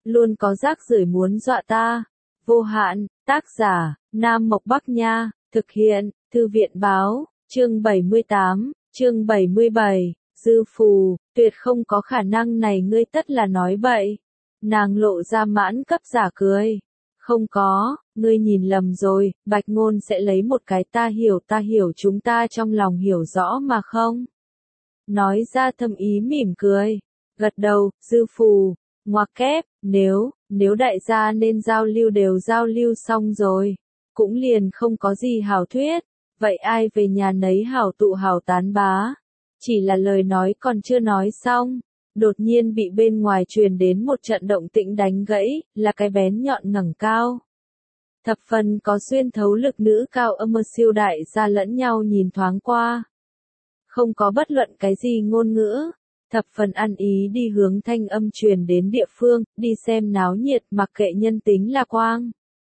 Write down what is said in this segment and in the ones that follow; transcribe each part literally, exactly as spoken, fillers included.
luôn có rác rưởi muốn dọa ta. Vô hạn, tác giả, Nam Mộc Bắc Nha, thực hiện, Thư viện Báo, chương bảy mươi tám, chương bảy mươi bảy, dư phù, tuyệt không có khả năng này ngươi tất là nói bậy. Nàng lộ ra mãn cấp giả cười. Không có, ngươi nhìn lầm rồi, Bạch Ngôn sẽ lấy một cái ta hiểu ta hiểu chúng ta trong lòng hiểu rõ mà không. Nói ra thâm ý mỉm cười, gật đầu, dư phù, ngoặc kép, nếu, nếu đại gia nên giao lưu đều giao lưu xong rồi, cũng liền không có gì hảo thuyết, vậy ai về nhà nấy hảo tụ hảo tán bá. Chỉ là lời nói còn chưa nói xong, đột nhiên bị bên ngoài truyền đến một trận động tĩnh đánh gãy, là cái bén nhọn ngẩng cao. Thập phần có xuyên thấu lực nữ cao âm siêu đại gia lẫn nhau nhìn thoáng qua. Không có bất luận cái gì ngôn ngữ, thập phần ăn ý đi hướng thanh âm truyền đến địa phương, đi xem náo nhiệt mặc kệ nhân tính là quang.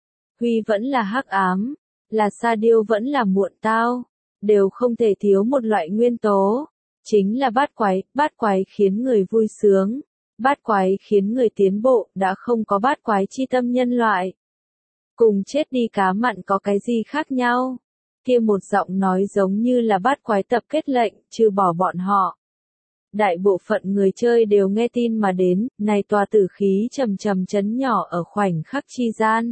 Huy vẫn là hắc ám, là sa điêu vẫn là muộn tao, đều không thể thiếu một loại nguyên tố. Chính là bát quái, bát quái khiến người vui sướng, bát quái khiến người tiến bộ, đã không có bát quái chi tâm nhân loại. Cùng chết đi cá mặn có cái gì khác nhau? Kia một giọng nói giống như là bát quái tập kết lệnh, trừ bỏ bọn họ. Đại bộ phận người chơi đều nghe tin mà đến, này tòa tử khí trầm trầm chấn nhỏ ở khoảnh khắc chi gian.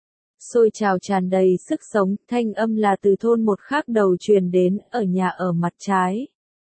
Sôi trào tràn đầy sức sống, thanh âm là từ thôn một khác đầu truyền đến, ở nhà ở mặt trái.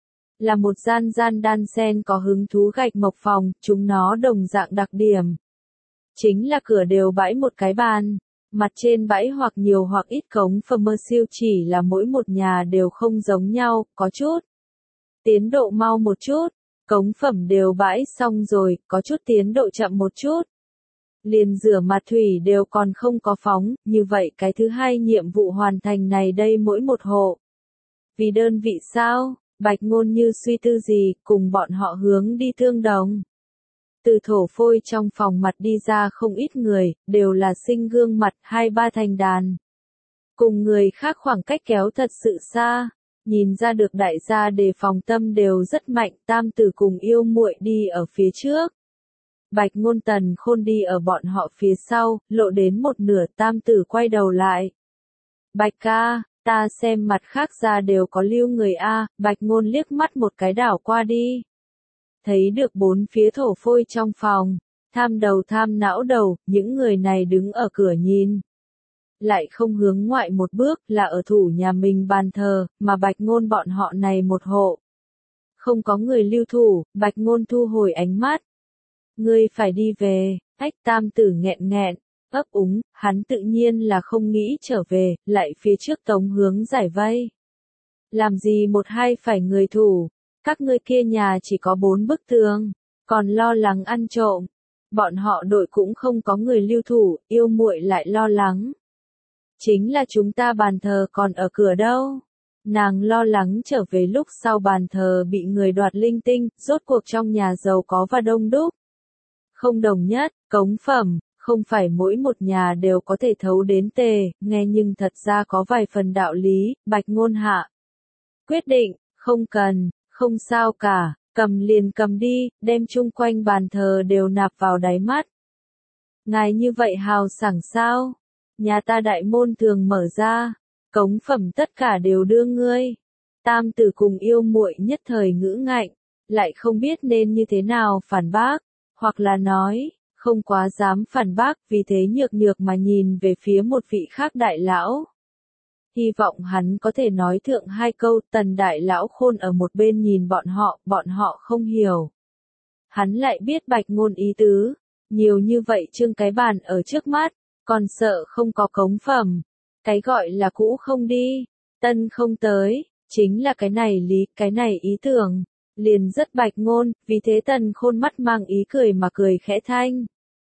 Là một gian gian đan sen có hứng thú gạch mộc phòng, chúng nó đồng dạng đặc điểm. Chính là cửa đều bãi một cái bàn, mặt trên bãi hoặc nhiều hoặc ít cống phẩm mơ siêu chỉ là mỗi một nhà đều không giống nhau, có chút. Tiến độ mau một chút, cống phẩm đều bãi xong rồi, có chút tiến độ chậm một chút. Liền rửa mặt thủy đều còn không có phóng, như vậy cái thứ hai nhiệm vụ hoàn thành này đây mỗi một hộ. Vì đơn vị sao? Bạch Ngôn như suy tư gì, cùng bọn họ hướng đi tương đồng. Từ thổ phôi trong phòng mặt đi ra không ít người, đều là sinh gương mặt, hai ba thành đàn. Cùng người khác khoảng cách kéo thật sự xa, nhìn ra được đại gia đề phòng tâm đều rất mạnh, tam tử cùng yêu muội đi ở phía trước. Bạch Ngôn Tần Khôn đi ở bọn họ phía sau, lộ đến một nửa tam tử quay đầu lại. Bạch ca, ta xem mặt khác ra đều có lưu người a. Bạch Ngôn liếc mắt một cái đảo qua đi. Thấy được bốn phía thổ phôi trong phòng, tham đầu tham não đầu, những người này đứng ở cửa nhìn. Lại không hướng ngoại một bước, là ở thủ nhà mình bàn thờ, mà Bạch Ngôn bọn họ này một hộ. Không có người lưu thủ, Bạch Ngôn thu hồi ánh mắt. Ngươi phải đi về, ách tam tử nghẹn nghẹn, ấp úng, hắn tự nhiên là không nghĩ trở về, lại phía trước tống hướng giải vây. Làm gì một hai phải người thủ, các ngươi kia nhà chỉ có bốn bức tường, còn lo lắng ăn trộm. Bọn họ đội cũng không có người lưu thủ, yêu muội lại lo lắng. Chính là chúng ta bàn thờ còn ở cửa đâu. Nàng lo lắng trở về lúc sau bàn thờ bị người đoạt linh tinh, rốt cuộc trong nhà giàu có và đông đúc. Không đồng nhất, cống phẩm, không phải mỗi một nhà đều có thể thấu đến tề, nghe nhưng thật ra có vài phần đạo lý, Bạch Ngôn hạ. Quyết định, không cần, không sao cả, cầm liền cầm đi, đem chung quanh bàn thờ đều nạp vào đáy mắt. Ngài như vậy hào sảng sao? Nhà ta đại môn thường mở ra, cống phẩm tất cả đều đưa ngươi. Tam tử cùng yêu muội nhất thời ngữ ngạnh, lại không biết nên như thế nào phản bác, hoặc là nói, không quá dám phản bác, vì thế nhược nhược mà nhìn về phía một vị khác đại lão. Hy vọng hắn có thể nói thượng hai câu, Tần đại lão Khôn ở một bên nhìn bọn họ, bọn họ không hiểu. Hắn lại biết Bạch Ngôn ý tứ, nhiều như vậy trưng cái bàn ở trước mắt, còn sợ không có cống phẩm. Cái gọi là cũ không đi, tân không tới, chính là cái này lý, cái này ý tưởng. Liền rất Bạch Ngôn, vì thế Tần Khôn mắt mang ý cười mà cười khẽ thanh.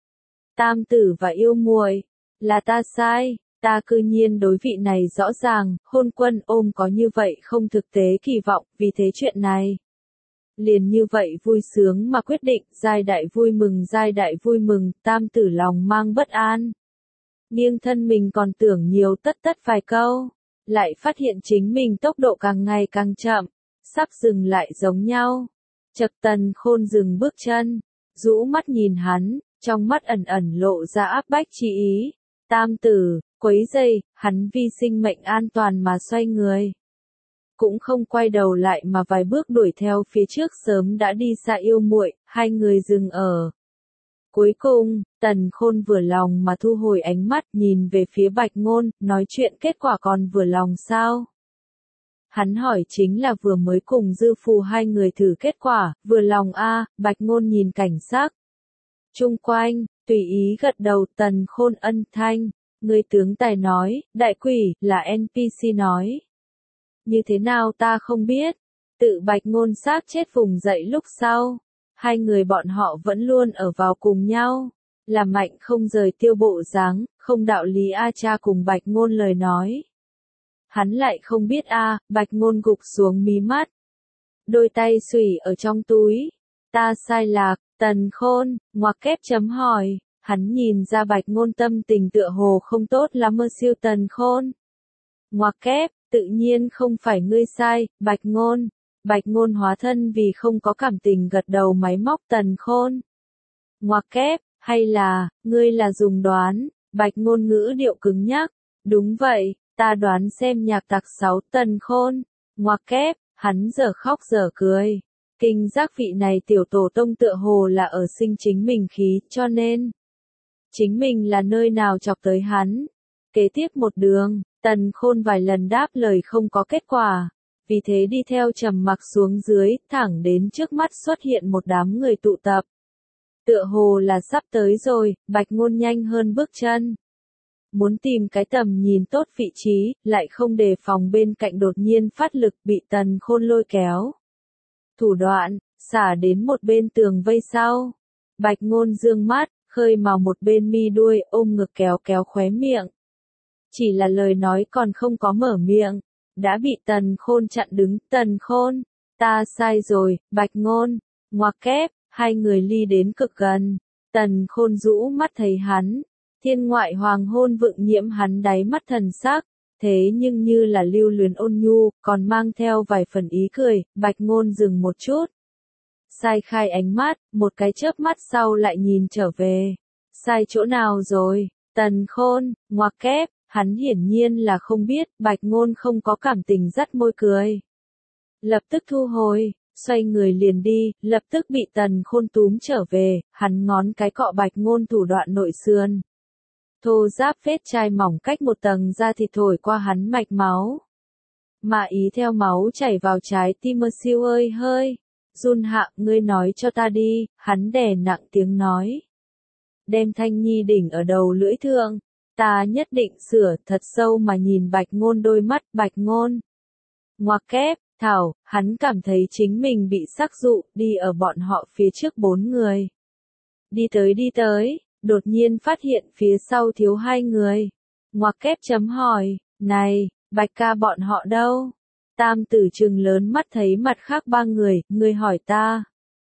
Tam tử và yêu muội, là ta sai, ta cư nhiên đối vị này rõ ràng, hôn quân ôm có như vậy không thực tế kỳ vọng, vì thế chuyện này. Liền như vậy vui sướng mà quyết định, giai đại vui mừng giai đại vui mừng, tam tử lòng mang bất an. Nghiêng thân mình còn tưởng nhiều tất tất vài câu, lại phát hiện chính mình tốc độ càng ngày càng chậm. Sắp dừng lại giống nhau. Chợt Tần Khôn dừng bước chân, rũ mắt nhìn hắn, trong mắt ẩn ẩn lộ ra áp bách chi ý. Tam tử, quấy dày, hắn vì sinh mệnh an toàn mà xoay người. Cũng không quay đầu lại mà vài bước đuổi theo phía trước sớm đã đi xa yêu muội, hai người dừng ở. Cuối cùng, Tần Khôn vừa lòng mà thu hồi ánh mắt nhìn về phía Bạch Ngôn, nói chuyện kết quả còn vừa lòng sao? Hắn hỏi chính là vừa mới cùng Dư Phù hai người thử kết quả, vừa lòng a. Bạch Ngôn nhìn cảnh sắc chung quanh, tùy ý gật đầu. Tần Khôn ân thanh, người tướng tài nói, đại quỷ, là en pê xê nói. Như thế nào ta không biết, tự Bạch Ngôn xác chết vùng dậy lúc sau. Hai người bọn họ vẫn luôn ở vào cùng nhau, là mạnh không rời tiêu bộ dáng, không đạo lý a. Cha cùng Bạch Ngôn lời nói. Hắn lại không biết a. Bạch Ngôn gục xuống mí mắt, đôi tay xùy ở trong túi. Ta sai lạc. Tần Khôn, ngoặc kép chấm hỏi, hắn nhìn ra Bạch Ngôn tâm tình tựa hồ không tốt lắm mơ siêu. Tần Khôn, ngoặc kép, tự nhiên không phải ngươi sai, Bạch Ngôn. Bạch Ngôn hóa thân vì không có cảm tình gật đầu máy móc. Tần Khôn, ngoặc kép, hay là, ngươi là dùng đoán? Bạch Ngôn ngữ điệu cứng nhắc, đúng vậy, ta đoán xem nhạc tặc sáu. Tần Khôn, ngoặc kép, hắn giờ khóc giờ cười. Kinh giác vị này tiểu tổ tông tựa hồ là ở sinh chính mình khí, cho nên chính mình là nơi nào chọc tới hắn. Kế tiếp một đường, Tần Khôn vài lần đáp lời không có kết quả, vì thế đi theo trầm mặc xuống dưới, thẳng đến trước mắt xuất hiện một đám người tụ tập. Tựa hồ là sắp tới rồi, Bạch Ngôn nhanh hơn bước chân. Muốn tìm cái tầm nhìn tốt vị trí, lại không đề phòng bên cạnh đột nhiên phát lực bị Tần Khôn lôi kéo. Thủ đoạn, xả đến một bên tường vây sau. Bạch Ngôn dương mắt, khơi màu một bên mi đuôi, ôm ngực kéo kéo khóe miệng. Chỉ là lời nói còn không có mở miệng, đã bị Tần Khôn chặn đứng. Tần Khôn, ta sai rồi. Bạch Ngôn, ngoặc kép, hai người ly đến cực gần. Tần Khôn rũ mắt thấy hắn, thiên ngoại hoàng hôn vượng nhiễm hắn đáy mắt thần sắc. Thế nhưng như là lưu luyến ôn nhu, còn mang theo vài phần ý cười. Bạch Ngôn dừng một chút, sai khai ánh mắt, một cái chớp mắt sau lại nhìn trở về. Sai chỗ nào rồi? Tần Khôn, ngoặc kép, hắn hiển nhiên là không biết. Bạch Ngôn không có cảm tình dắt môi cười, lập tức thu hồi, xoay người liền đi, lập tức bị Tần Khôn túm trở về. Hắn ngón cái cọ Bạch Ngôn thủ đoạn nội sườn, thô giáp vết chai mỏng cách một tầng da thịt thổi qua hắn mạch máu. Mà ý theo máu chảy vào trái tim. Mơ siêu ơi hơi, run hạ, ngươi nói cho ta đi. Hắn đè nặng tiếng nói, đem thanh nhi đỉnh ở đầu lưỡi thượng. Ta nhất định sửa. Thật sâu mà nhìn Bạch Ngôn đôi mắt. Bạch Ngôn, ngoặc kép, thảo, hắn cảm thấy chính mình bị sắc dụ, đi ở bọn họ phía trước bốn người. Đi tới đi tới. Đột nhiên phát hiện phía sau thiếu hai người. Ngoặc kép chấm hỏi, này, Bạch ca bọn họ đâu? Tam tử trừng lớn mắt thấy mặt khác ba người, ngươi hỏi ta.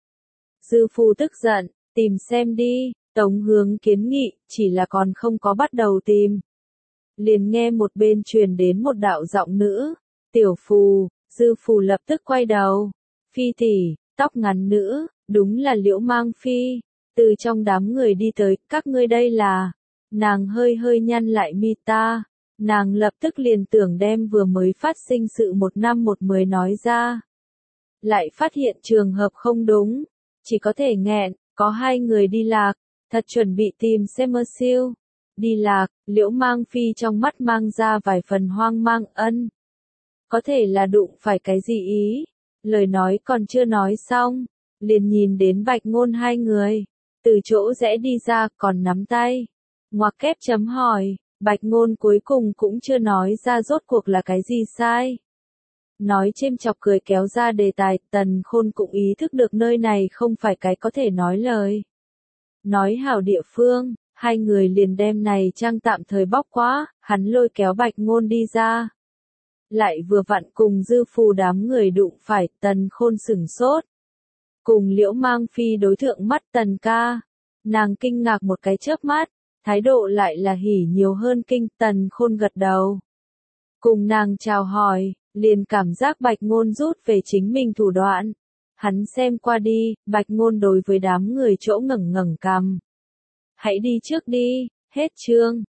Dư Phu tức giận, tìm xem đi. Tống Hướng kiến nghị, chỉ là còn không có bắt đầu tìm. Liền nghe một bên truyền đến một đạo giọng nữ. Tiểu Phù. Dư Phu lập tức quay đầu. Phi tỷ, tóc ngắn nữ, đúng là Liễu Mang Phi. Từ trong đám người đi tới, các ngươi đây là. Nàng hơi hơi nhăn lại mi ta. Nàng lập tức liền tưởng đem vừa mới phát sinh sự một năm một mười nói ra. Lại phát hiện trường hợp không đúng. Chỉ có thể nghẹn, có hai người đi lạc. Thật chuẩn bị tìm xem mơ siêu. Đi lạc, Liễu Mang Phi trong mắt mang ra vài phần hoang mang. Ân. Có thể là đụng phải cái gì ý. Lời nói còn chưa nói xong. Liền nhìn đến Bạch Ngôn hai người. Từ chỗ rẽ đi ra, còn nắm tay. Ngoặc kép chấm hỏi, Bạch Ngôn cuối cùng cũng chưa nói ra rốt cuộc là cái gì sai. Nói chêm chọc cười kéo ra đề tài. Tần Khôn cũng ý thức được nơi này không phải cái có thể nói lời nói hảo địa phương. Hai người liền đem này trang tạm thời bóc quá. Hắn lôi kéo Bạch Ngôn đi ra, lại vừa vặn cùng Dư Phu đám người đụng phải. Tần Khôn sửng sốt, cùng Liễu Mang Phi đối thượng mắt. Tần ca, nàng kinh ngạc một cái chớp mắt, thái độ lại là hỉ nhiều hơn kinh. Tần Khôn gật đầu, cùng nàng chào hỏi, liền cảm giác Bạch Ngôn rút về chính mình thủ đoạn. Hắn xem qua đi, Bạch Ngôn đối với đám người chỗ ngẩng ngẩng cằm, Hãy đi trước đi, hết chương.